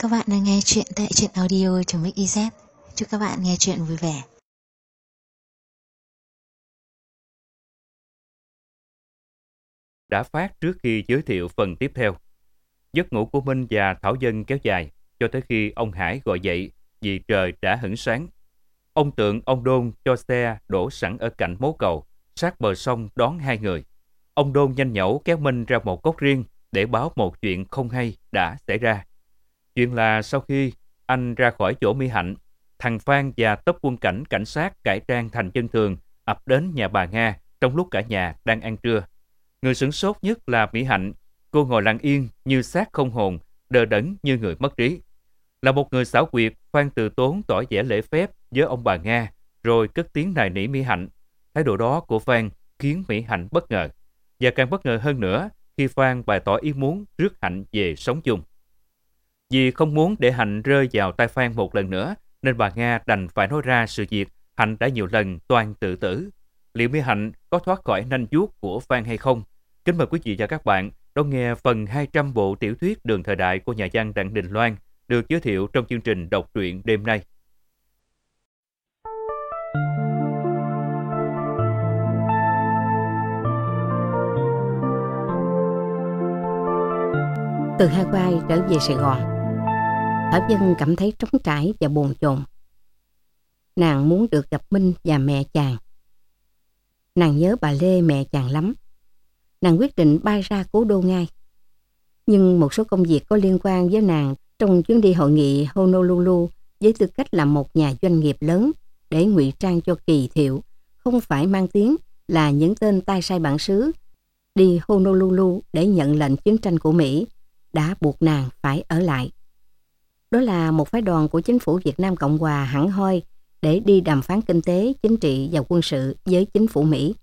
Các bạn đang nghe chuyện tại truyện audio.mix.iz. Chúc các bạn nghe chuyện vui vẻ. Đã phát trước khi giới thiệu phần tiếp theo. Giấc ngủ của Minh và Thảo Dân kéo dài cho tới khi ông Hải gọi dậy vì trời đã hửng sáng. Ông Tượng, ông Đôn cho xe đổ sẵn ở cạnh mố cầu, sát bờ sông đón hai người. Ông Đôn nhanh nhẩu kéo Minh ra một góc riêng để báo một chuyện không hay đã xảy ra. Chuyện là sau khi anh ra khỏi chỗ Mỹ Hạnh, thằng Phan và tốp quân cảnh cảnh sát cải trang thành dân thường ập đến nhà bà Nga trong lúc cả nhà đang ăn trưa. Người sửng sốt nhất là Mỹ Hạnh. Cô ngồi lặng yên như xác không hồn, đờ đẫn như người mất trí. Là một người xảo quyệt, Phan từ tốn tỏ vẻ lễ phép với ông bà Nga, rồi cất tiếng nài nỉ Mỹ Hạnh. Thái độ đó của Phan khiến Mỹ Hạnh bất ngờ. Và càng bất ngờ hơn nữa khi Phan bày tỏ ý muốn rước Hạnh về sống chung. Vì không muốn để Hạnh rơi vào tay Phan một lần nữa, nên bà Nga đành phải nói ra sự việc Hạnh đã nhiều lần toan tự tử. Liệu Mỹ Hạnh có thoát khỏi nanh vuốt của Phan hay không? Kính mời quý vị và các bạn đón nghe phần 200 bộ tiểu thuyết Đường thời đại của nhà văn Đặng Đình Loan được giới thiệu trong chương trình đọc truyện đêm nay. Từ Hawaii trở về Sài Gòn, Thảo Dân cảm thấy trống trải và bồn chồn. Nàng muốn được gặp Minh và mẹ chàng. Nàng nhớ bà Lê mẹ chàng lắm. Nàng quyết định bay ra Cố Đô ngay. Nhưng một số công việc có liên quan với nàng trong chuyến đi hội nghị Honolulu với tư cách là một nhà doanh nghiệp lớn để ngụy trang cho kỳ thiệu, không phải mang tiếng là những tên tay sai bản xứ đi Honolulu để nhận lệnh chiến tranh của Mỹ, đã buộc nàng phải ở lại. Đó là một phái đoàn của chính phủ Việt Nam Cộng Hòa hẳn hoi để đi đàm phán kinh tế, chính trị và quân sự với chính phủ Mỹ.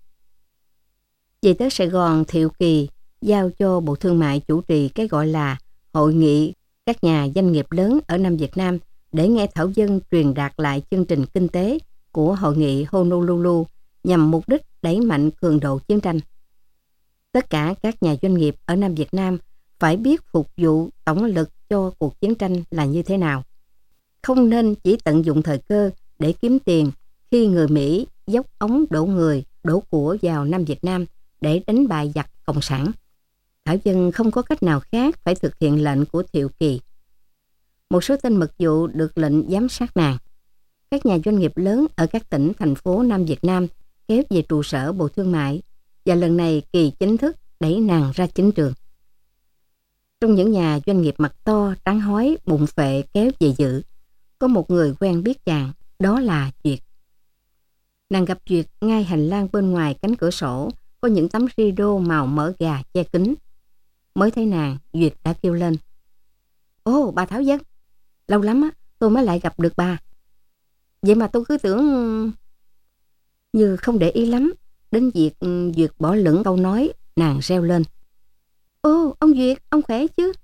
Về tới Sài Gòn, Thiệu Kỳ giao cho Bộ Thương mại chủ trì cái gọi là Hội nghị các nhà doanh nghiệp lớn ở Nam Việt Nam để nghe Thảo Dân truyền đạt lại chương trình kinh tế của Hội nghị Honolulu nhằm mục đích đẩy mạnh cường độ chiến tranh. Tất cả các nhà doanh nghiệp ở Nam Việt Nam phải biết phục vụ tổng lực cho cuộc chiến tranh là như thế nào. Không nên chỉ tận dụng thời cơ để kiếm tiền khi người Mỹ dốc ống đổ người, đổ của vào Nam Việt Nam để đánh bại giặc Cộng sản. Thảo Dân không có cách nào khác phải thực hiện lệnh của Thiệu Kỳ. Một số tên mật vụ được lệnh giám sát nàng. Các nhà doanh nghiệp lớn ở các tỉnh, thành phố Nam Việt Nam kéo về trụ sở Bộ Thương mại, và lần này Kỳ chính thức đẩy nàng ra chính trường. Trong những nhà doanh nghiệp mặt to, trắng hói, bụng phệ kéo về dự, có một người quen biết chàng, đó là Duyệt. Nàng gặp Duyệt ngay hành lang bên ngoài cánh cửa sổ, có những tấm rideau màu mỡ gà che kín. Mới thấy nàng, Duyệt đã kêu lên: "Ồ, bà Thảo Dân, lâu lắm tôi mới lại gặp được bà. Vậy mà tôi cứ tưởng..." Như không để ý lắm đến việc Duyệt bỏ lửng câu nói, nàng reo lên: "Ô, ông Duyệt, ông khỏe chứ?"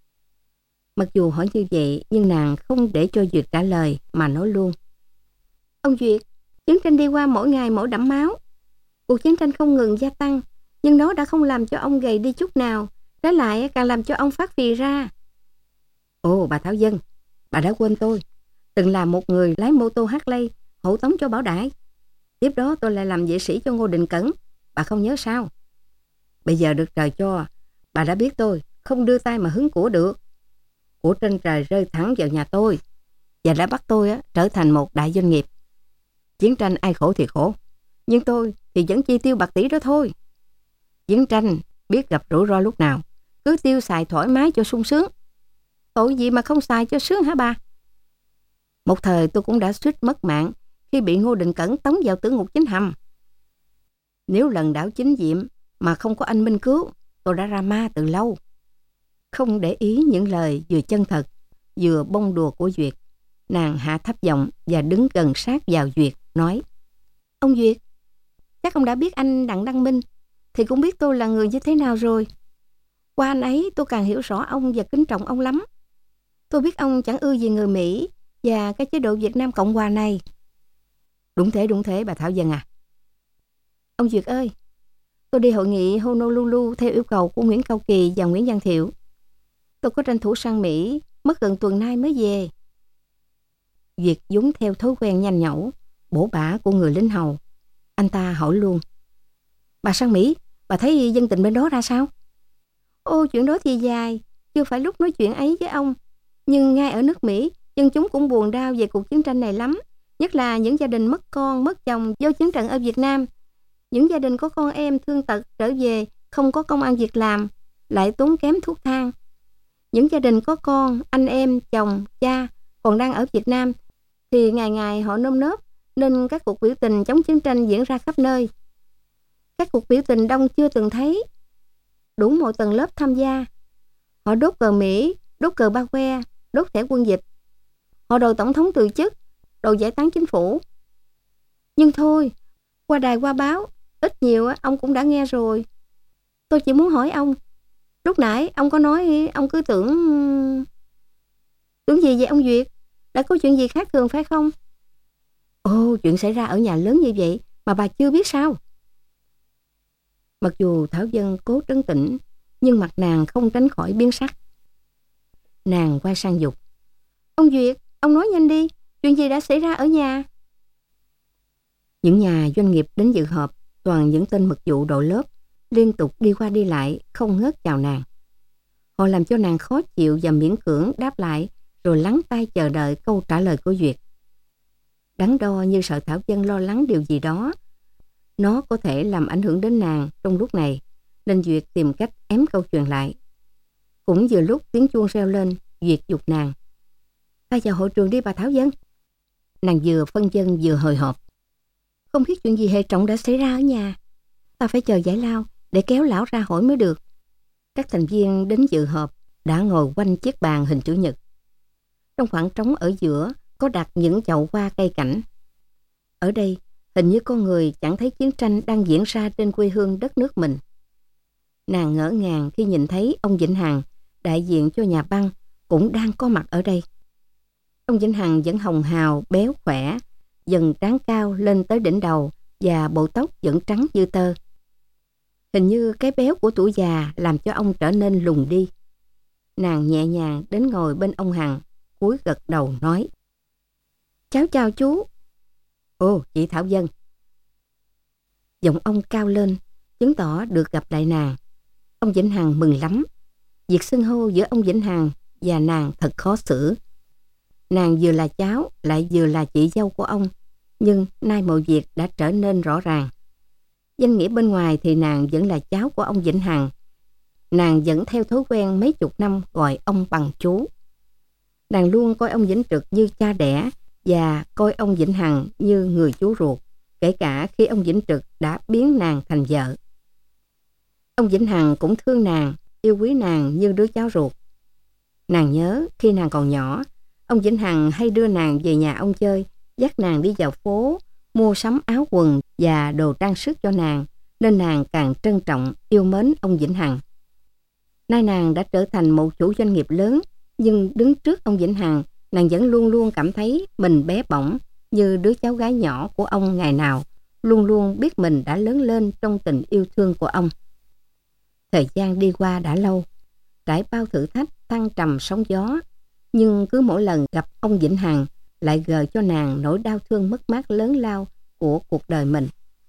Mặc dù hỏi như vậy, nhưng nàng không để cho Duyệt trả lời mà nói luôn: "Ông Duyệt, chiến tranh đi qua mỗi ngày mỗi đẫm máu. Cuộc chiến tranh không ngừng gia tăng, nhưng nó đã không làm cho ông gầy đi chút nào, trái lại càng làm cho ông phát phì ra." "Ồ, bà Thảo Dân, bà đã quên tôi. Từng là một người lái mô tô Harley hộ tống cho Bảo Đại. Tiếp đó tôi lại làm vệ sĩ cho Ngô Đình Cẩn. Bà không nhớ sao? Bây giờ được trời cho, bà đã biết tôi không đưa tay mà hứng của được. Của trên trời rơi thẳng vào nhà tôi và đã bắt tôi trở thành một đại doanh nghiệp. Chiến tranh ai khổ thì khổ, nhưng tôi thì vẫn chi tiêu bạc tỷ đó thôi. Chiến tranh biết gặp rủi ro lúc nào, cứ tiêu xài thoải mái cho sung sướng. Tội gì mà không xài cho sướng hả bà? Một thời tôi cũng đã suýt mất mạng khi bị Ngô Đình Cẩn tống vào tử ngục chính hầm. Nếu lần đảo chính Diệm mà không có anh Minh cứu, tôi đã ra ma từ lâu." Không để ý những lời vừa chân thật vừa bông đùa của Duyệt, nàng hạ thấp giọng và đứng gần sát vào Duyệt, nói: "Ông Duyệt, chắc ông đã biết anh Đặng Đăng Minh thì cũng biết tôi là người như thế nào rồi. Qua anh ấy tôi càng hiểu rõ ông và kính trọng ông lắm. Tôi biết ông chẳng ưa gì người Mỹ và cái chế độ Việt Nam Cộng Hòa này." Đúng thế bà Thảo Dân à." "Ông Duyệt ơi, tôi đi hội nghị Honolulu theo yêu cầu của Nguyễn Cao Kỳ và Nguyễn Văn Thiệu. Tôi có tranh thủ sang Mỹ mất gần tuần nay mới về. Duyệt vốn theo thói quen nhanh nhẩu, bổ bả của người lính hầu. Anh ta hỏi luôn: bà sang Mỹ, bà thấy dân tình bên đó ra sao? Ô, chuyện đó thì dài, chưa phải lúc nói chuyện ấy với ông. Nhưng ngay ở nước Mỹ, dân chúng cũng buồn đau về cuộc chiến tranh này lắm. Nhất là những gia đình mất con, mất chồng do chiến trận ở Việt Nam. Những gia đình có con em thương tật trở về, không có công ăn việc làm, lại tốn kém thuốc thang. Những gia đình có con, anh em, chồng, cha còn đang ở Việt Nam, thì ngày ngày họ nơm nớp, nên các cuộc biểu tình chống chiến tranh diễn ra khắp nơi. Các cuộc biểu tình đông chưa từng thấy, đủ mọi tầng lớp tham gia. Họ đốt cờ Mỹ, đốt cờ ba que, đốt thẻ quân dịch. Họ đòi tổng thống từ chức, đòi giải tán chính phủ. Nhưng thôi, qua đài qua báo, ít nhiều ông cũng đã nghe rồi. Tôi chỉ muốn hỏi ông, lúc nãy ông có nói ông cứ tưởng gì vậy ông Duyệt? Đã có chuyện gì khác thường phải không? Ồ, chuyện xảy ra ở nhà lớn như vậy mà bà chưa biết sao? Mặc dù Thảo Dân cố trấn tĩnh, nhưng mặt nàng không tránh khỏi biến sắc. Nàng quay sang dục: ông Duyệt, ông nói nhanh đi, chuyện gì đã xảy ra ở nhà? Những nhà doanh nghiệp đến dự họp toàn những tên mật vụ đội lớp, liên tục đi qua đi lại, không ngớt chào nàng. Họ làm cho nàng khó chịu và miễn cưỡng đáp lại, rồi lắng tai chờ đợi câu trả lời của Duyệt. Đắn đo như sợ Thảo Dân lo lắng điều gì đó, nó có thể làm ảnh hưởng đến nàng trong lúc này, nên Duyệt tìm cách ém câu chuyện lại. Cũng vừa lúc tiếng chuông reo lên, Duyệt giục nàng: ta vào hội trường đi bà Thảo Dân. Nàng vừa phân dân vừa hồi hộp: không biết chuyện gì hệ trọng đã xảy ra ở nhà. Ta phải chờ giải lao để kéo lão ra hỏi mới được. Các thành viên đến dự họp đã ngồi quanh chiếc bàn hình chữ nhật. Trong khoảng trống ở giữa có đặt những chậu hoa cây cảnh. Ở đây hình như con người chẳng thấy chiến tranh đang diễn ra trên quê hương đất nước mình. Nàng ngỡ ngàng khi nhìn thấy ông Vĩnh Hằng, đại diện cho nhà băng, cũng đang có mặt ở đây. Ông Vĩnh Hằng vẫn hồng hào, béo khỏe, dần trán cao lên tới đỉnh đầu và bộ tóc vẫn trắng như tơ. Hình như cái béo của tuổi già làm cho ông trở nên lùn đi. Nàng nhẹ nhàng đến ngồi bên ông Hằng, cúi gật đầu nói: cháu chào chú. Ồ, chị Thảo Dân. Giọng ông cao lên, chứng tỏ được gặp lại nàng. Ông Vĩnh Hằng mừng lắm. Việc xưng hô giữa ông Vĩnh Hằng và nàng thật khó xử. Nàng vừa là cháu, lại vừa là chị dâu của ông. Nhưng nay mọi việc đã trở nên rõ ràng. Danh nghĩa bên ngoài thì nàng vẫn là cháu của ông Vĩnh Hằng. Nàng vẫn theo thói quen mấy chục năm gọi ông bằng chú. Nàng luôn coi ông Vĩnh Trực như cha đẻ và coi ông Vĩnh Hằng như người chú ruột, kể cả khi ông Vĩnh Trực đã biến nàng thành vợ. Ông Vĩnh Hằng cũng thương nàng, yêu quý nàng như đứa cháu ruột. Nàng nhớ khi nàng còn nhỏ, ông Vĩnh Hằng hay đưa nàng về nhà ông chơi, dắt nàng đi vào phố, mua sắm áo quần và đồ trang sức cho nàng, nên nàng càng trân trọng, yêu mến ông Vĩnh Hằng. Nay nàng đã trở thành một chủ doanh nghiệp lớn, nhưng đứng trước ông Vĩnh Hằng, nàng vẫn luôn luôn cảm thấy mình bé bỏng, như đứa cháu gái nhỏ của ông ngày nào, luôn luôn biết mình đã lớn lên trong tình yêu thương của ông. Thời gian đi qua đã lâu, trải bao thử thách thăng trầm sóng gió, nhưng cứ mỗi lần gặp ông Vĩnh Hằng lại gợi cho nàng nỗi đau thương mất mát lớn lao của cuộc đời mình.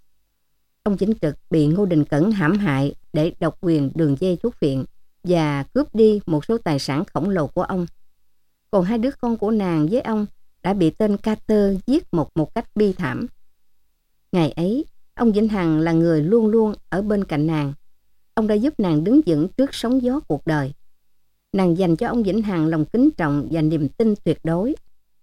Ông Vĩnh Trực bị Ngô Đình Cẩn hãm hại để độc quyền đường dây thuốc phiện và cướp đi một số tài sản khổng lồ của ông. Còn hai đứa con của nàng với ông đã bị tên Carter giết một cách bi thảm. Ngày ấy, ông Vĩnh Hằng là người luôn luôn ở bên cạnh nàng. Ông đã giúp nàng đứng vững trước sóng gió cuộc đời. Nàng dành cho ông Vĩnh Hằng lòng kính trọng và niềm tin tuyệt đối.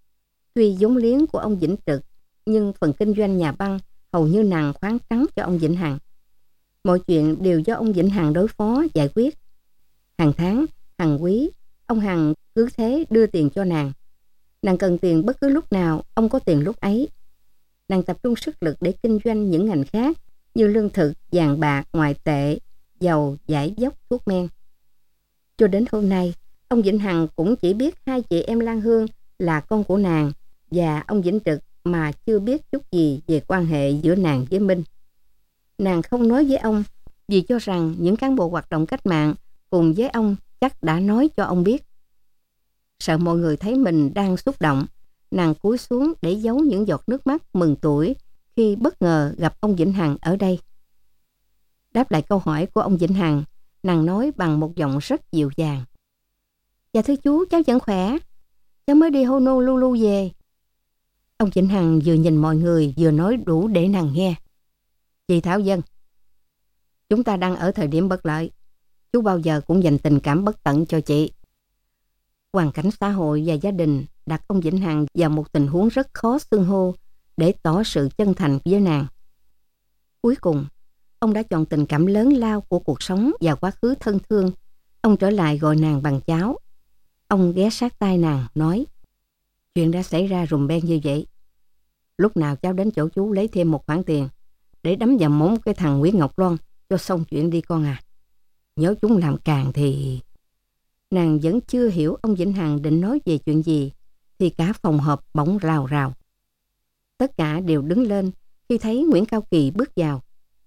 Tuy vốn liếng của ông Vĩnh Trực, nhưng phần kinh doanh nhà băng hầu như nàng khoáng trắng cho ông Vĩnh Hằng. Mọi chuyện đều do ông Vĩnh Hằng đối phó giải quyết. Hàng tháng, hàng quý, ông Hằng cứ thế đưa tiền cho nàng. Nàng cần tiền bất cứ lúc nào, ông có tiền lúc ấy. Nàng tập trung sức lực để kinh doanh những ngành khác như lương thực, vàng bạc, ngoại tệ, dầu, giải dốc, thuốc men. Cho đến hôm nay, ông Vĩnh Hằng cũng chỉ biết hai chị em Lan Hương là con của nàng và ông Vĩnh Trực, mà chưa biết chút gì về quan hệ giữa nàng với Minh. Nàng không nói với ông vì cho rằng những cán bộ hoạt động cách mạng cùng với ông chắc đã nói cho ông biết. Sợ mọi người thấy mình đang xúc động, nàng cúi xuống để giấu những giọt nước mắt mừng tuổi khi bất ngờ gặp ông Vĩnh Hằng ở đây. Đáp lại câu hỏi của ông Vĩnh Hằng, nàng nói bằng một giọng rất dịu dàng. Dạ thưa chú, cháu vẫn khỏe. Cháu mới đi Honolulu về. Ông Vĩnh Hằng vừa nhìn mọi người vừa nói đủ để nàng nghe. Chị Thảo Dân, chúng ta đang ở thời điểm bất lợi. Chú bao giờ cũng dành tình cảm bất tận cho chị. Hoàn cảnh xã hội và gia đình đặt ông Vĩnh Hằng vào một tình huống rất khó xưng hô để tỏ sự chân thành với nàng. Cuối cùng, ông đã chọn tình cảm lớn lao của cuộc sống và quá khứ thân thương. Ông trở lại gọi nàng bằng cháu. Ông ghé sát tai nàng nói, chuyện đã xảy ra rùm beng như vậy. Lúc nào cháu đến chỗ chú lấy thêm một khoản tiền để đấm vào móng cái thằng Nguyễn Ngọc Loan cho xong chuyện đi con à. Nhớ chúng làm càng thì... Nàng vẫn chưa hiểu ông Vĩnh Hằng định nói về chuyện gì thì cả phòng họp bỗng rào rào. Tất cả đều đứng lên khi thấy Nguyễn Cao Kỳ bước vào.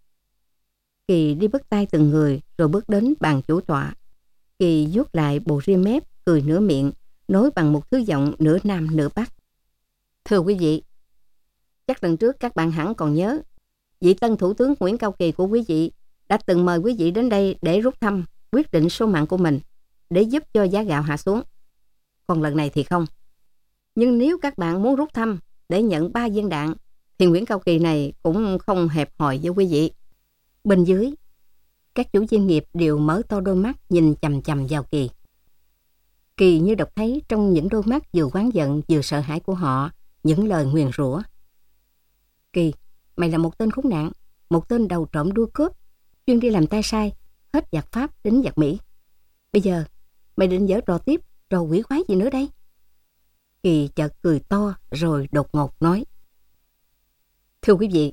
Kỳ đi bắt tay từng người rồi bước đến bàn chủ tọa. Kỳ vuốt lại bộ ria mép, cười nửa miệng, nói bằng một thứ giọng nửa nam nửa bắc. Thưa quý vị, chắc lần trước các bạn hẳn còn nhớ, vị tân thủ tướng Nguyễn Cao Kỳ của quý vị đã từng mời quý vị đến đây để rút thăm quyết định số mạng của mình để giúp cho giá gạo hạ xuống. Còn lần này thì không. Nhưng nếu các bạn muốn rút thăm để nhận 3 viên đạn thì Nguyễn Cao Kỳ này cũng không hẹp hòi với quý vị. Bên dưới, các chủ doanh nghiệp đều mở to đôi mắt nhìn chằm chằm vào Kỳ. Kỳ như đọc thấy trong những đôi mắt vừa oán giận vừa sợ hãi của họ những lời nguyền rủa. Kỳ, mày là một tên khốn nạn, một tên đầu trộm đuôi cướp, chuyên đi làm tay sai, hết giặc Pháp đến giặc Mỹ. Bây giờ, mày định giở trò tiếp, trò quỷ quái gì nữa đây? Kỳ chợt cười to rồi đột ngột nói. Thưa quý vị,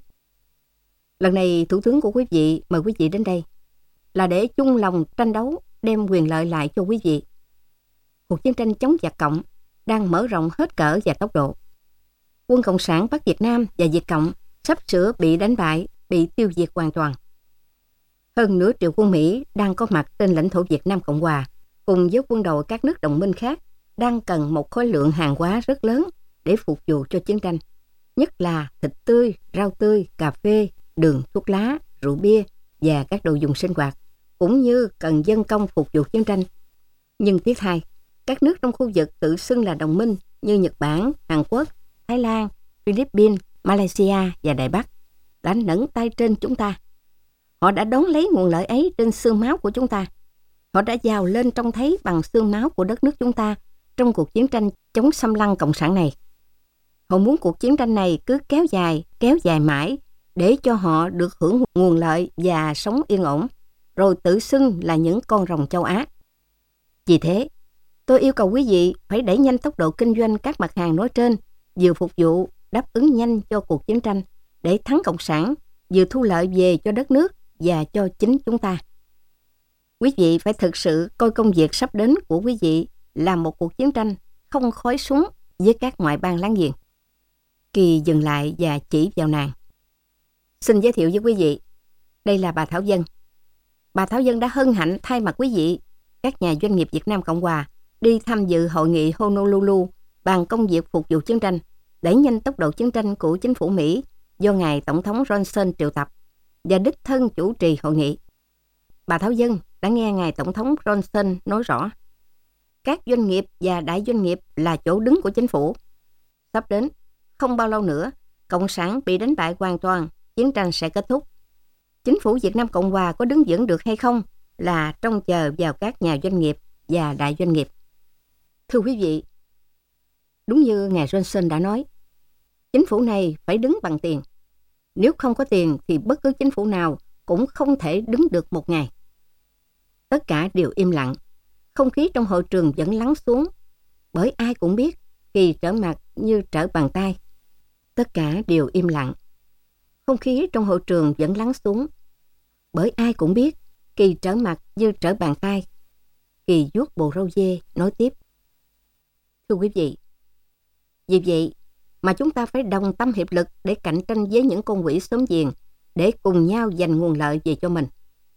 lần này thủ tướng của quý vị mời quý vị đến đây là để chung lòng tranh đấu đem quyền lợi lại cho quý vị. Cuộc chiến tranh chống giặc Cộng đang mở rộng hết cỡ và tốc độ. Quân Cộng sản Bắc Việt Nam và Việt Cộng sắp sửa bị đánh bại, bị tiêu diệt hoàn toàn. Hơn nửa triệu quân Mỹ đang có mặt trên lãnh thổ Việt Nam Cộng Hòa, cùng với quân đội các nước đồng minh khác, đang cần một khối lượng hàng hóa rất lớn để phục vụ cho chiến tranh, nhất là thịt tươi, rau tươi, cà phê, đường, thuốc lá, rượu bia và các đồ dùng sinh hoạt, cũng như cần dân công phục vụ chiến tranh. Nhưng tiếc thay, các nước trong khu vực tự xưng là đồng minh như Nhật Bản, Hàn Quốc, Thái Lan, Philippines, Malaysia và Đài Bắc đã nẫn tay trên chúng ta. Họ đã đón lấy nguồn lợi ấy trên xương máu của chúng ta. Họ đã giàu lên trông thấy bằng xương máu của đất nước chúng ta trong cuộc chiến tranh chống xâm lăng cộng sản này. Họ muốn cuộc chiến tranh này cứ kéo dài mãi để cho họ được hưởng nguồn lợi và sống yên ổn, rồi tự xưng là những con rồng châu Á. Vì thế, tôi yêu cầu quý vị phải đẩy nhanh tốc độ kinh doanh các mặt hàng nói trên, vừa phục vụ đáp ứng nhanh cho cuộc chiến tranh để thắng cộng sản, vừa thu lợi về cho đất nước và cho chính chúng ta. Quý vị phải thực sự coi công việc sắp đến của quý vị là một cuộc chiến tranh không khói súng với các ngoại bang láng giềng. Kỳ dừng lại và chỉ vào nàng. Xin giới thiệu với quý vị, đây là bà Thảo Dân. Bà Thảo Dân đã hân hạnh thay mặt quý vị, các nhà doanh nghiệp Việt Nam Cộng Hòa, đi tham dự hội nghị Honolulu bàn công việc phục vụ chiến tranh, đẩy nhanh tốc độ chiến tranh của chính phủ Mỹ do ngài Tổng thống Johnson triệu tập và đích thân chủ trì hội nghị. Bà Thảo Dân đã nghe ngài Tổng thống Johnson nói rõ, các doanh nghiệp và đại doanh nghiệp là chỗ đứng của chính phủ. Sắp đến, không bao lâu nữa, Cộng sản bị đánh bại hoàn toàn, chiến tranh sẽ kết thúc. Chính phủ Việt Nam Cộng Hòa có đứng vững được hay không là trông chờ vào các nhà doanh nghiệp và đại doanh nghiệp. Thưa quý vị, đúng như ngài Johnson đã nói, chính phủ này phải đứng bằng tiền. Nếu không có tiền thì bất cứ chính phủ nào cũng không thể đứng được một ngày. Tất cả đều im lặng. Không khí trong hội trường vẫn lắng xuống, bởi ai cũng biết Kỳ trở mặt như trở bàn tay. Tất cả đều im lặng. Không khí trong hội trường vẫn lắng xuống, bởi ai cũng biết Kỳ trở mặt như trở bàn tay. Kỳ vuốt bộ râu dê nói tiếp. Thưa quý vị, vì vậy mà chúng ta phải đồng tâm hiệp lực để cạnh tranh với những con quỷ xóm giềng, để cùng nhau giành nguồn lợi về cho mình.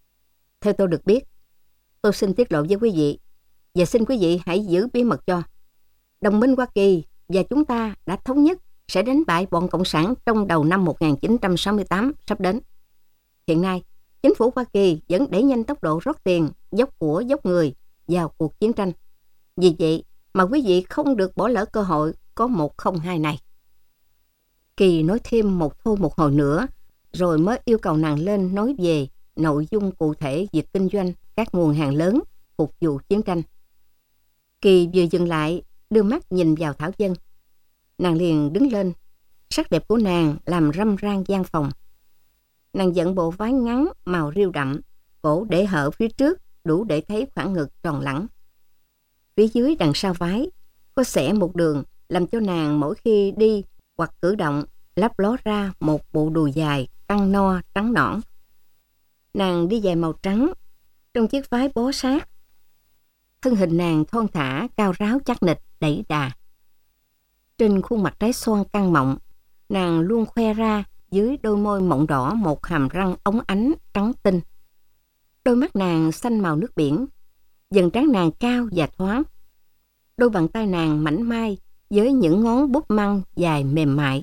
Theo tôi được biết, tôi xin tiết lộ với quý vị và xin quý vị hãy giữ bí mật cho. đồng minh Hoa Kỳ và chúng ta đã thống nhất sẽ đánh bại bọn Cộng sản trong đầu năm 1968 sắp đến. Hiện nay, chính phủ Hoa Kỳ vẫn đẩy nhanh tốc độ rót tiền, dốc của, dốc người vào cuộc chiến tranh. Vì vậy mà quý vị không được bỏ lỡ cơ hội có 102 này. Kỳ nói thêm một hồi nữa, rồi mới yêu cầu nàng lên nói về nội dung cụ thể việc kinh doanh các nguồn hàng lớn phục vụ chiến tranh. Kỳ vừa dừng lại, đưa mắt nhìn vào Thảo Dân. Nàng liền đứng lên, sắc đẹp của nàng làm râm ran gian phòng. Nàng dẫn bộ váy ngắn màu rêu đậm, cổ để hở phía trước đủ để thấy khoảng ngực tròn lẳng. Phía dưới đằng sau váy có xẻ một đường làm cho nàng mỗi khi đi hoặc cử động lấp ló ra một bộ đùi dài căng no trắng nõn. Nàng đi giày màu trắng trong chiếc váy bó sát. Thân hình nàng thon thả, cao ráo chắc nịch, đẩy đà. Trên khuôn mặt trái xoan căng mọng, nàng luôn khoe ra dưới đôi môi mọng đỏ một hàm răng óng ánh trắng tinh. Đôi mắt nàng xanh màu nước biển, dần trán nàng cao và thoáng. Đôi bàn tay nàng mảnh mai với những ngón búp măng dài mềm mại.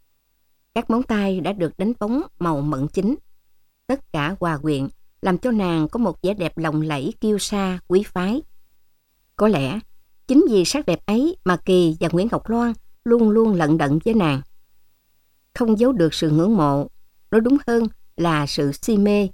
Các móng tay đã được đánh bóng màu mận chín. Tất cả hòa quyện làm cho nàng có một vẻ đẹp lộng lẫy kiêu sa quý phái. Có lẽ chính vì sắc đẹp ấy mà Kỳ và Nguyễn Ngọc Loan luôn luôn lận đận với nàng. Không giấu được sự ngưỡng mộ, nói đúng hơn là sự si mê.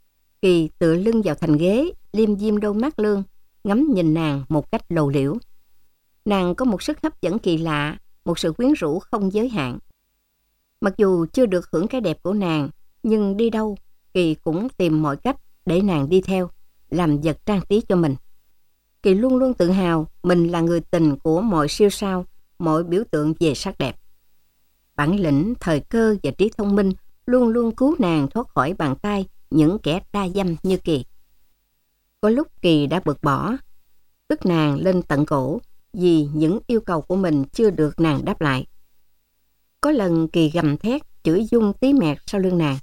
Kỳ tựa lưng vào thành ghế, liêm diêm đôi mắt lương, ngắm nhìn nàng một cách lồ liễu. Nàng có một sức hấp dẫn kỳ lạ, một sự quyến rũ không giới hạn. Mặc dù chưa được hưởng cái đẹp của nàng, nhưng đi đâu, Kỳ cũng tìm mọi cách để nàng đi theo, làm vật trang trí cho mình. Kỳ luôn luôn tự hào mình là người tình của mọi siêu sao, mọi biểu tượng về sắc đẹp. Bản lĩnh, thời cơ và trí thông minh luôn luôn cứu nàng thoát khỏi bàn tay những kẻ đa dâm như Kỳ. Có lúc Kỳ đã bực bỏ, tức nàng lên tận cổ vì những yêu cầu của mình chưa được nàng đáp lại. Có lần Kỳ gầm thét chửi Dung tí mẹt sau lưng nàng.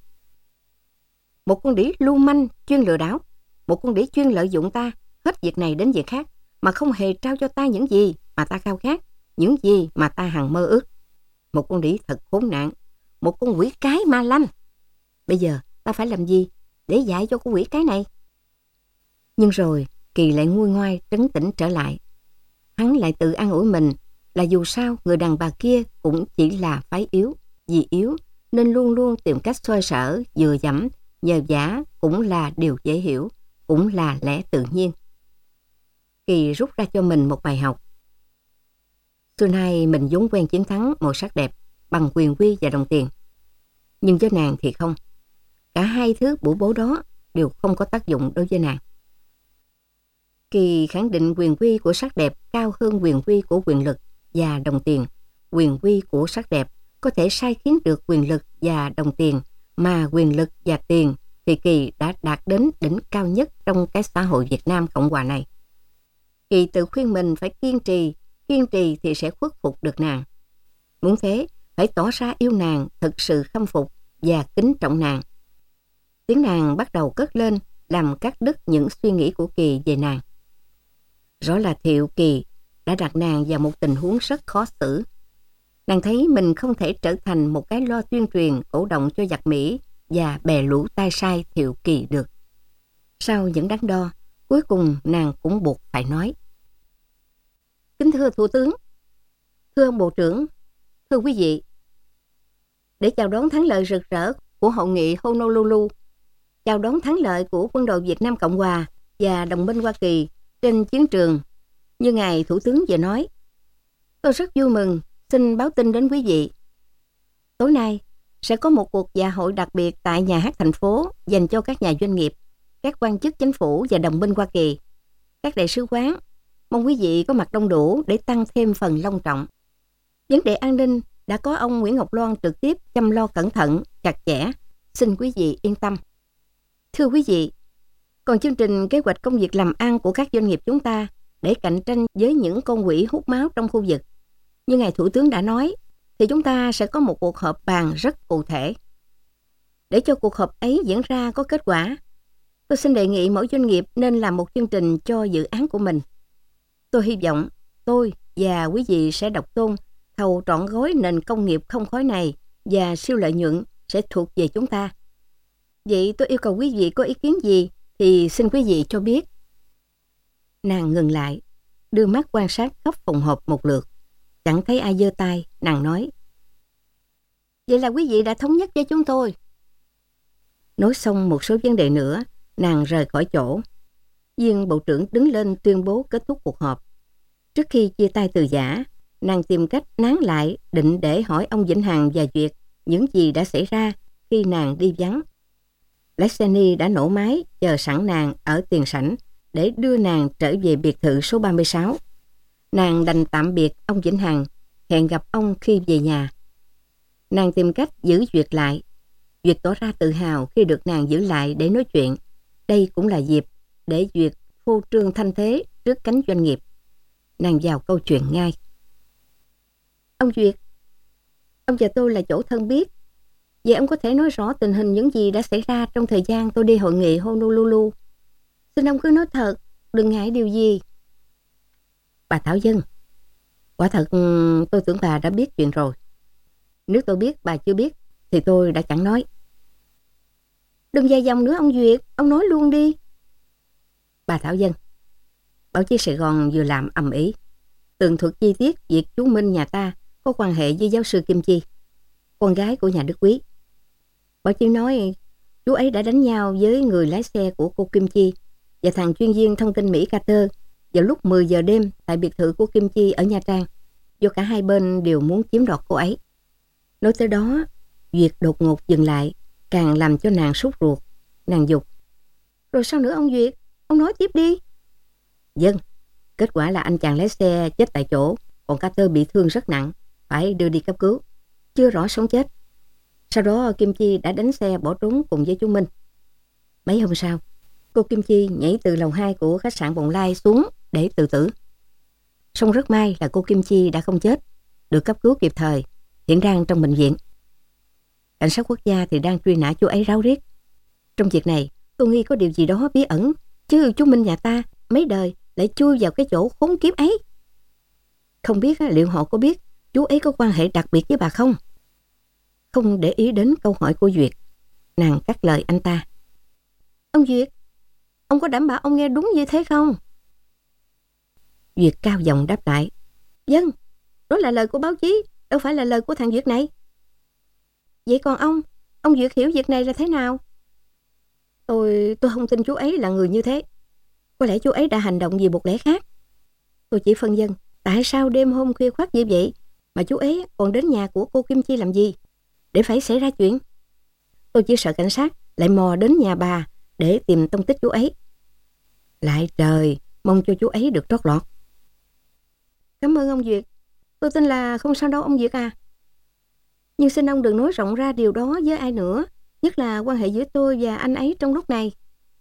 Một con đĩ lưu manh chuyên lừa đảo, một con đĩ chuyên lợi dụng ta hết việc này đến việc khác mà không hề trao cho ta những gì mà ta khao khát, những gì mà ta hằng mơ ước. Một con đĩ thật khốn nạn, một con quỷ cái ma lanh. Bây giờ ta phải làm gì để dạy cho con quỷ cái này? Nhưng rồi Kỳ lại nguôi ngoai trấn tĩnh trở lại. Hắn lại tự an ủi mình là dù sao người đàn bà kia cũng chỉ là phái yếu, vì yếu nên luôn luôn tìm cách xoay sở, dựa dẫm, nhờ vả cũng là điều dễ hiểu, cũng là lẽ tự nhiên. Kỳ rút ra cho mình một bài học. Xưa nay mình vốn quen chiến thắng mọi sắc đẹp bằng quyền quy và đồng tiền. Nhưng với nàng thì không. Cả hai thứ bủa bố đó đều không có tác dụng đối với nàng. Kỳ khẳng định quyền quy của sắc đẹp cao hơn quyền quy của quyền lực và đồng tiền. Quyền quy của sắc đẹp có thể sai khiến được quyền lực và đồng tiền, mà quyền lực và tiền thì Kỳ đã đạt đến đỉnh cao nhất trong cái xã hội Việt Nam Cộng Hòa này. Kỳ tự khuyên mình phải kiên trì thì sẽ khuất phục được nàng. Muốn thế, phải tỏ ra yêu nàng, thực sự khâm phục và kính trọng nàng. Tiếng nàng bắt đầu cất lên, làm cắt đứt những suy nghĩ của Kỳ về nàng. Rõ là Thiệu Kỳ đã đặt nàng vào một tình huống rất khó xử. Nàng thấy mình không thể trở thành một cái lo tuyên truyền cổ động cho giặc Mỹ và bè lũ tai sai Thiệu Kỳ được. Sau những đắn đo, cuối cùng nàng cũng buộc phải nói. Kính thưa Thủ tướng, thưa ông Bộ trưởng, thưa quý vị, để chào đón thắng lợi rực rỡ của hội nghị Honolulu, chào đón thắng lợi của quân đội Việt Nam Cộng Hòa và đồng minh Hoa Kỳ trên chiến trường, như ngài Thủ tướng vừa nói, tôi rất vui mừng xin báo tin đến quý vị. Tối nay sẽ có một cuộc dạ hội đặc biệt tại nhà hát thành phố dành cho các nhà doanh nghiệp, các quan chức chính phủ và đồng minh Hoa Kỳ, các đại sứ quán. Mong quý vị có mặt đông đủ để tăng thêm phần long trọng. Vấn đề an ninh đã có ông Nguyễn Ngọc Loan trực tiếp chăm lo cẩn thận, chặt chẽ. Xin quý vị yên tâm. Thưa quý vị, còn chương trình kế hoạch công việc làm ăn của các doanh nghiệp chúng ta để cạnh tranh với những con quỷ hút máu trong khu vực, như ngài Thủ tướng đã nói, thì chúng ta sẽ có một cuộc họp bàn rất cụ thể. Để cho cuộc họp ấy diễn ra có kết quả, tôi xin đề nghị mỗi doanh nghiệp nên làm một chương trình cho dự án của mình. Tôi hy vọng tôi và quý vị sẽ độc tôn thầu trọn gói nền công nghiệp không khói này và siêu lợi nhuận sẽ thuộc về chúng ta. Vậy tôi yêu cầu quý vị có ý kiến gì thì xin quý vị cho biết. Nàng ngừng lại, đưa mắt quan sát khắp phòng họp một lượt. Chẳng thấy ai giơ tay, nàng nói: vậy là quý vị đã thống nhất với chúng tôi. Nói xong một số vấn đề nữa, nàng rời khỏi chỗ. Viên bộ trưởng đứng lên tuyên bố kết thúc cuộc họp. Trước khi chia tay từ Giả, nàng tìm cách nán lại định để hỏi ông Vĩnh Hằng và Duyệt những gì đã xảy ra khi nàng đi vắng. Lexeni đã nổ máy chờ sẵn nàng ở tiền sảnh để đưa nàng trở về biệt thự số 36. Nàng đành tạm biệt ông Vĩnh Hằng, hẹn gặp ông khi về nhà. Nàng tìm cách giữ Duyệt lại. Duyệt tỏ ra tự hào khi được nàng giữ lại để nói chuyện. Đây cũng là dịp để Duyệt phô trương thanh thế trước cánh doanh nghiệp. Nàng vào câu chuyện ngay. Ông Duyệt, ông và tôi là chỗ thân biết. Vậy ông có thể nói rõ tình hình những gì đã xảy ra trong thời gian tôi đi hội nghị Honolulu. Xin ông cứ nói thật, đừng ngại điều gì. Bà Thảo Dân, quả thật tôi tưởng bà đã biết chuyện rồi. Nếu tôi biết bà chưa biết thì tôi đã chẳng nói. Đừng dài dòng nữa ông Duyệt, ông nói luôn đi. Bà Thảo Dân, báo chí Sài Gòn vừa làm ầm ĩ tường thuật chi tiết việc chú Minh nhà ta có quan hệ với giáo sư Kim Chi, con gái của nhà Đức Quý. Báo chí nói chú ấy đã đánh nhau với người lái xe của cô Kim Chi và thằng chuyên viên thông tin Mỹ Carter vào lúc 10 giờ đêm tại biệt thự của Kim Chi ở Nha Trang, do cả hai bên đều muốn chiếm đoạt cô ấy. Nói tới đó, Duyệt đột ngột dừng lại, càng làm cho nàng sốt ruột. Nàng dục: rồi sao nữa ông Duyệt? Ông nói tiếp đi. Vâng, kết quả là anh chàng lái xe chết tại chỗ, còn Carter bị thương rất nặng, phải đưa đi cấp cứu, chưa rõ sống chết. Sau đó Kim Chi đã đánh xe bỏ trốn cùng với chú Minh. Mấy hôm sau, cô Kim Chi nhảy từ lầu 2 của khách sạn Bồng Lai xuống để tự tử. Song rất may là cô Kim Chi đã không chết, được cấp cứu kịp thời, hiện đang trong bệnh viện. Cảnh sát quốc gia thì đang truy nã chú ấy ráo riết. Trong việc này, tôi nghi có điều gì đó bí ẩn, chứ chú Minh nhà ta mấy đời lại chui vào cái chỗ khốn kiếp ấy. Không biết liệu họ có biết chú ấy có quan hệ đặc biệt với bà không? Không để ý đến câu hỏi của Duyệt, nàng cắt lời anh ta. Ông Duyệt, ông có đảm bảo ông nghe đúng như thế không? Duyệt cao giọng đáp lại. Vâng, đó là lời của báo chí, đâu phải là lời của thằng Duyệt này. Vậy còn ông Duyệt hiểu việc này là thế nào? Tôi không tin chú ấy là người như thế. Có lẽ chú ấy đã hành động vì một lẽ khác. Tôi chỉ phân vân tại sao đêm hôm khuya khoắt như vậy mà chú ấy còn đến nhà của cô Kim Chi làm gì, để phải xảy ra chuyện. Tôi chỉ sợ cảnh sát lại mò đến nhà bà để tìm tung tích chú ấy. Lại trời, mong cho chú ấy được trót lọt. Cảm ơn ông Duyệt. Tôi tin là không sao đâu ông Duyệt à. Nhưng xin ông đừng nói rộng ra điều đó với ai nữa, nhất là quan hệ giữa tôi và anh ấy trong lúc này.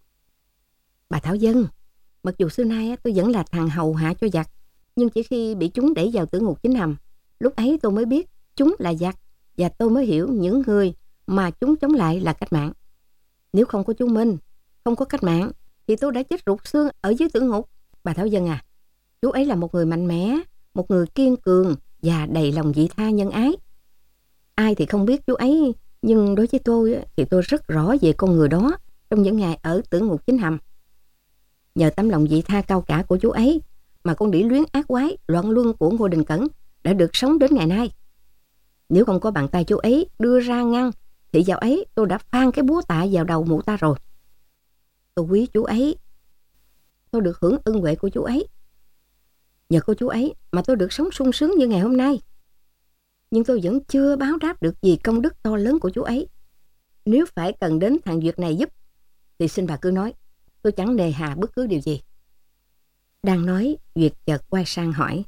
Bà Thảo Dân, mặc dù xưa nay tôi vẫn là thằng hầu hạ cho giặc, nhưng chỉ khi bị chúng đẩy vào tử ngục chính hầm, lúc ấy tôi mới biết chúng là giặc, và tôi mới hiểu những người mà chúng chống lại là cách mạng. Nếu không có chú Minh, không có cách mạng, thì tôi đã chết rụt xương ở dưới tử ngục. Bà Thảo Dân à, chú ấy là một người mạnh mẽ, một người kiên cường và đầy lòng vị tha nhân ái. Ai thì không biết chú ấy, nhưng đối với tôi thì tôi rất rõ về con người đó trong những ngày ở tử ngục chính hầm. Nhờ tấm lòng vị tha cao cả của chú ấy mà con đĩ luyến ác quái loạn luân của Ngô Đình Cẩn đã được sống đến ngày nay. Nếu không có bàn tay chú ấy đưa ra ngăn thì dạo ấy tôi đã phang cái búa tạ vào đầu mụ ta rồi. Tôi quý chú ấy, tôi được hưởng ân huệ của chú ấy. Nhờ cô chú ấy mà tôi được sống sung sướng như ngày hôm nay. Nhưng tôi vẫn chưa báo đáp được gì công đức to lớn của chú ấy. Nếu phải cần đến thằng Duyệt này giúp thì xin bà cứ nói, tôi chẳng nề hà bất cứ điều gì. Đang nói, Duyệt chợt quay sang hỏi.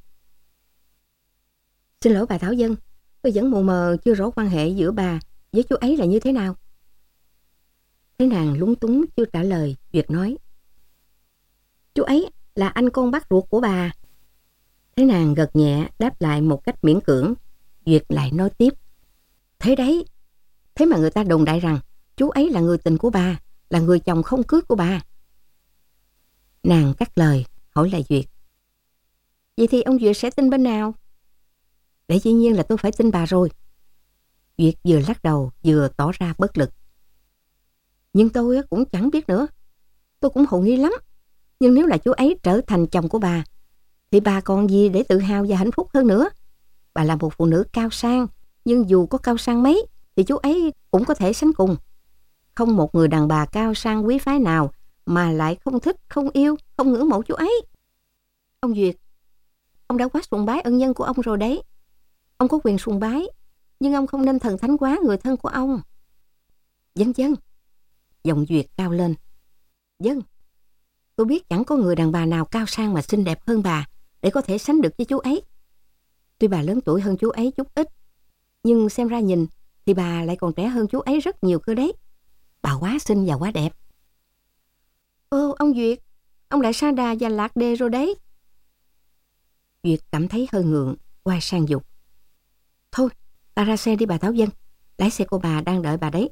Xin lỗi bà Thảo Dân, tôi vẫn mù mờ chưa rõ quan hệ giữa bà với chú ấy là như thế nào. Thấy nàng lúng túng chưa trả lời, Duyệt nói. Chú ấy là anh con bác ruột của bà. Thấy nàng gật nhẹ đáp lại một cách miễn cưỡng, Duyệt lại nói tiếp. Thế đấy, thế mà người ta đồn đại rằng chú ấy là người tình của bà, là người chồng không cưới của bà. Nàng cắt lời, hỏi lại Duyệt. Vậy thì ông Duyệt sẽ tin bên nào? Để dĩ nhiên là tôi phải tin bà rồi. Duyệt vừa lắc đầu vừa tỏ ra bất lực. Nhưng tôi cũng chẳng biết nữa. Tôi cũng hồ nghi lắm. Nhưng nếu là chú ấy trở thành chồng của bà, thì bà còn gì để tự hào và hạnh phúc hơn nữa. Bà là một phụ nữ cao sang, nhưng dù có cao sang mấy, thì chú ấy cũng có thể sánh cùng. Không một người đàn bà cao sang quý phái nào mà lại không thích, không yêu, không ngưỡng mộ chú ấy. Ông Duyệt, ông đã quá sùng bái ân nhân của ông rồi đấy. Ông có quyền sùng bái, nhưng ông không nên thần thánh quá người thân của ông. Vâng vâng. Giọng Duyệt cao lên. Vâng. Tôi biết chẳng có người đàn bà nào cao sang mà xinh đẹp hơn bà để có thể sánh được với chú ấy. Tuy bà lớn tuổi hơn chú ấy chút ít, nhưng xem ra nhìn thì bà lại còn trẻ hơn chú ấy rất nhiều cơ đấy. Bà quá xinh và quá đẹp. Ô, ông Duyệt, ông lại sa đà và lạc đề rồi đấy. Duyệt cảm thấy hơi ngượng, quay sang Dục. Thôi, ta ra xe đi bà Thảo Dân. Lái xe của bà đang đợi bà đấy.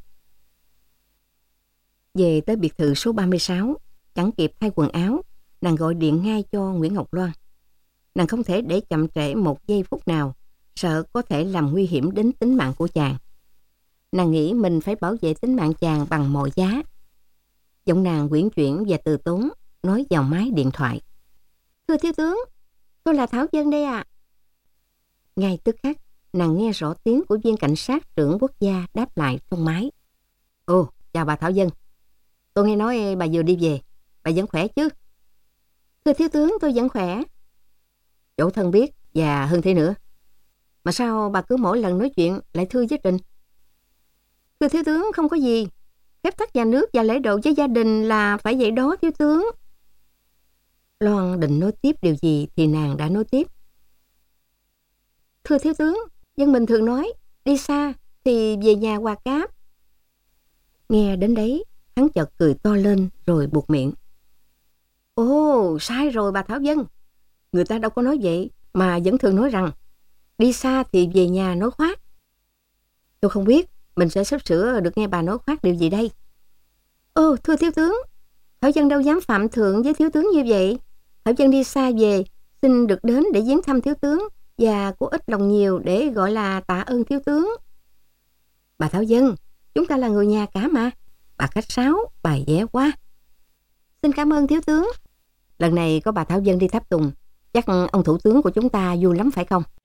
Về tới biệt thự số 36, chẳng kịp thay quần áo, nàng gọi điện ngay cho Nguyễn Ngọc Loan. Nàng không thể để chậm trễ một giây phút nào, sợ có thể làm nguy hiểm đến tính mạng của chàng. Nàng nghĩ mình phải bảo vệ tính mạng chàng bằng mọi giá. Giọng nàng uyển chuyển và từ tốn, nói vào máy điện thoại. Thưa thiếu tướng, tôi là Thảo Dân đây ạ. Ngay tức khắc, nàng nghe rõ tiếng của viên cảnh sát trưởng quốc gia đáp lại trong máy. Ồ, chào bà Thảo Dân. Tôi nghe nói bà vừa đi về, bà vẫn khỏe chứ? Thưa thiếu tướng, tôi vẫn khỏe. Chỗ thân biết và hơn thế nữa. Mà sao bà cứ mỗi lần nói chuyện lại thưa với Trình? Thưa thiếu tướng, không có gì. Phép tắc nhà nước và lễ độ với gia đình là phải vậy đó thiếu tướng. Loan định nói tiếp điều gì thì nàng đã nói tiếp. Thưa thiếu tướng, dân mình thường nói, đi xa thì về nhà quà cáp. Nghe đến đấy, hắn chợt cười to lên rồi buột miệng. Ồ, sai rồi bà Thảo Dân. Người ta đâu có nói vậy, mà vẫn thường nói rằng đi xa thì về nhà nói khoác. Tôi không biết mình sẽ sắp sửa được nghe bà nói khoác điều gì đây. Ồ, thưa thiếu tướng, Thảo Dân đâu dám phạm thượng với thiếu tướng như vậy. Thảo Dân đi xa về, xin được đến để viếng thăm thiếu tướng và có ít lòng nhiều để gọi là tạ ơn thiếu tướng. Bà Thảo Dân, chúng ta là người nhà cả mà. Bà khách sáo, bài vẽ quá. Xin cảm ơn thiếu tướng. Lần này có bà Thảo Dân đi tháp tùng, chắc ông thủ tướng của chúng ta vui lắm phải không?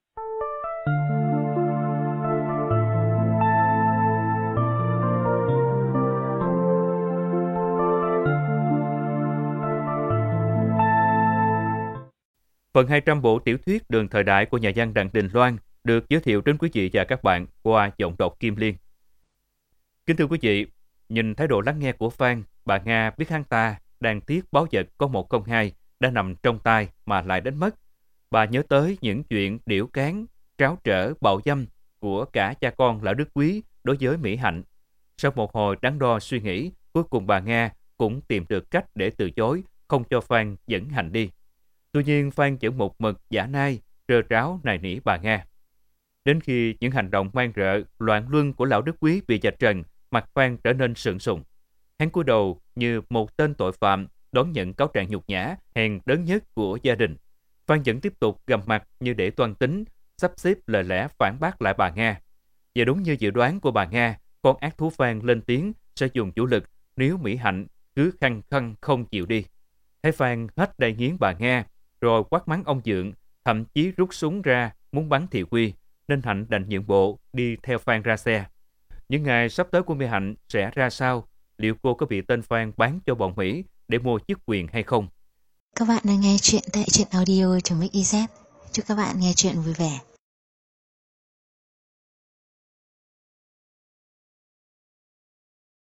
Phần 200 bộ tiểu thuyết Đường Thời Đại của nhà văn Đặng Đình Loan được giới thiệu đến quý vị và các bạn qua giọng đọc Kim Liên. Kính thưa quý vị, nhìn thái độ lắng nghe của Phan, bà Nga biết hắn ta đang tiếc báu vật có một không hai đã nằm trong tay mà lại đánh mất. Bà nhớ tới những chuyện điểu cán, tráo trở, bạo dâm của cả cha con lão Đức Quý đối với Mỹ Hạnh. Sau một hồi đắn đo suy nghĩ, cuối cùng bà Nga cũng tìm được cách để từ chối, không cho Phan dẫn Hạnh đi. Tuy nhiên Phan vẫn một mực giả nai, trơ tráo nài nỉ bà Nga. Đến khi những hành động man rợ, loạn luân của lão Đức Quý bị vạch trần, mặt Phan trở nên sượng sùng. Hắn cúi đầu như một tên tội phạm đón nhận cáo trạng nhục nhã, hèn đớn nhất của gia đình. Phan vẫn tiếp tục gầm mặt như để toan tính, sắp xếp lời lẽ phản bác lại bà Nga. Và đúng như dự đoán của bà Nga, con ác thú Phan lên tiếng sẽ dùng vũ lực nếu Mỹ Hạnh cứ khăng khăng không chịu đi. Thấy Phan hết đay nghiến bà Nga, rồi quát mắng ông Dượng, thậm chí rút súng ra muốn bắn Thị Quy, nên Hạnh đành nhượng bộ đi theo Phan ra xe. Những ngày sắp tới của Mỹ Hạnh sẽ ra sao? Liệu cô có bị tên Phan bán cho bọn Mỹ để mua chức quyền hay không? Các bạn đang nghe chuyện tại truyện audio.mix.iz. Chúc các bạn nghe chuyện vui vẻ.